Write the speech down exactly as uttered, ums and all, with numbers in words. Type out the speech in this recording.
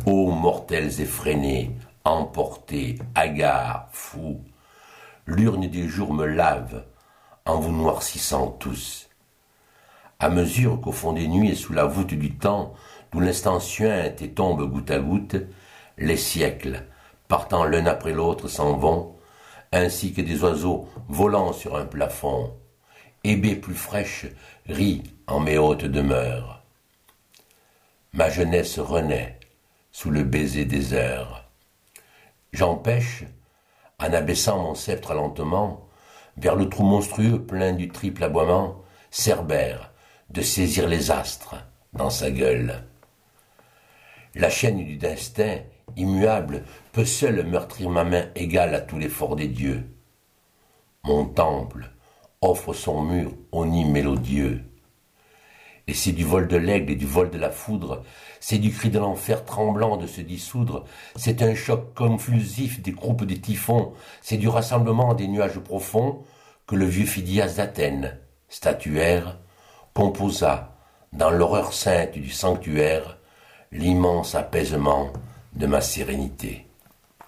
Ô mortels effrénés, emportés, hagards, fous, l'urne des jours me lave, en vous noircissant tous. À mesure qu'au fond des nuits et sous la voûte du temps, d'où l'instant suinte et tombe goutte à goutte, les siècles, partant l'un après l'autre, s'en vont, ainsi que des oiseaux volant sur un plafond. Hébé plus fraîche rit en mes hautes demeures. Ma jeunesse renaît sous le baiser des heures. J'empêche, en abaissant mon sceptre lentement, vers le trou monstrueux plein du triple aboiement, Cerbère, de saisir les astres dans sa gueule. La chaîne du destin, immuable, peut seule meurtrir ma main égale à tout l'effort des dieux. Mon temple offre son mur au nid mélodieux. Et c'est du vol de l'aigle et du vol de la foudre, c'est du cri de l'enfer tremblant de se dissoudre, c'est un choc convulsif des groupes des typhons, c'est du rassemblement des nuages profonds que le vieux Phidias d'Athènes, statuaire, composa, dans l'horreur sainte du sanctuaire, l'immense apaisement de ma sérénité.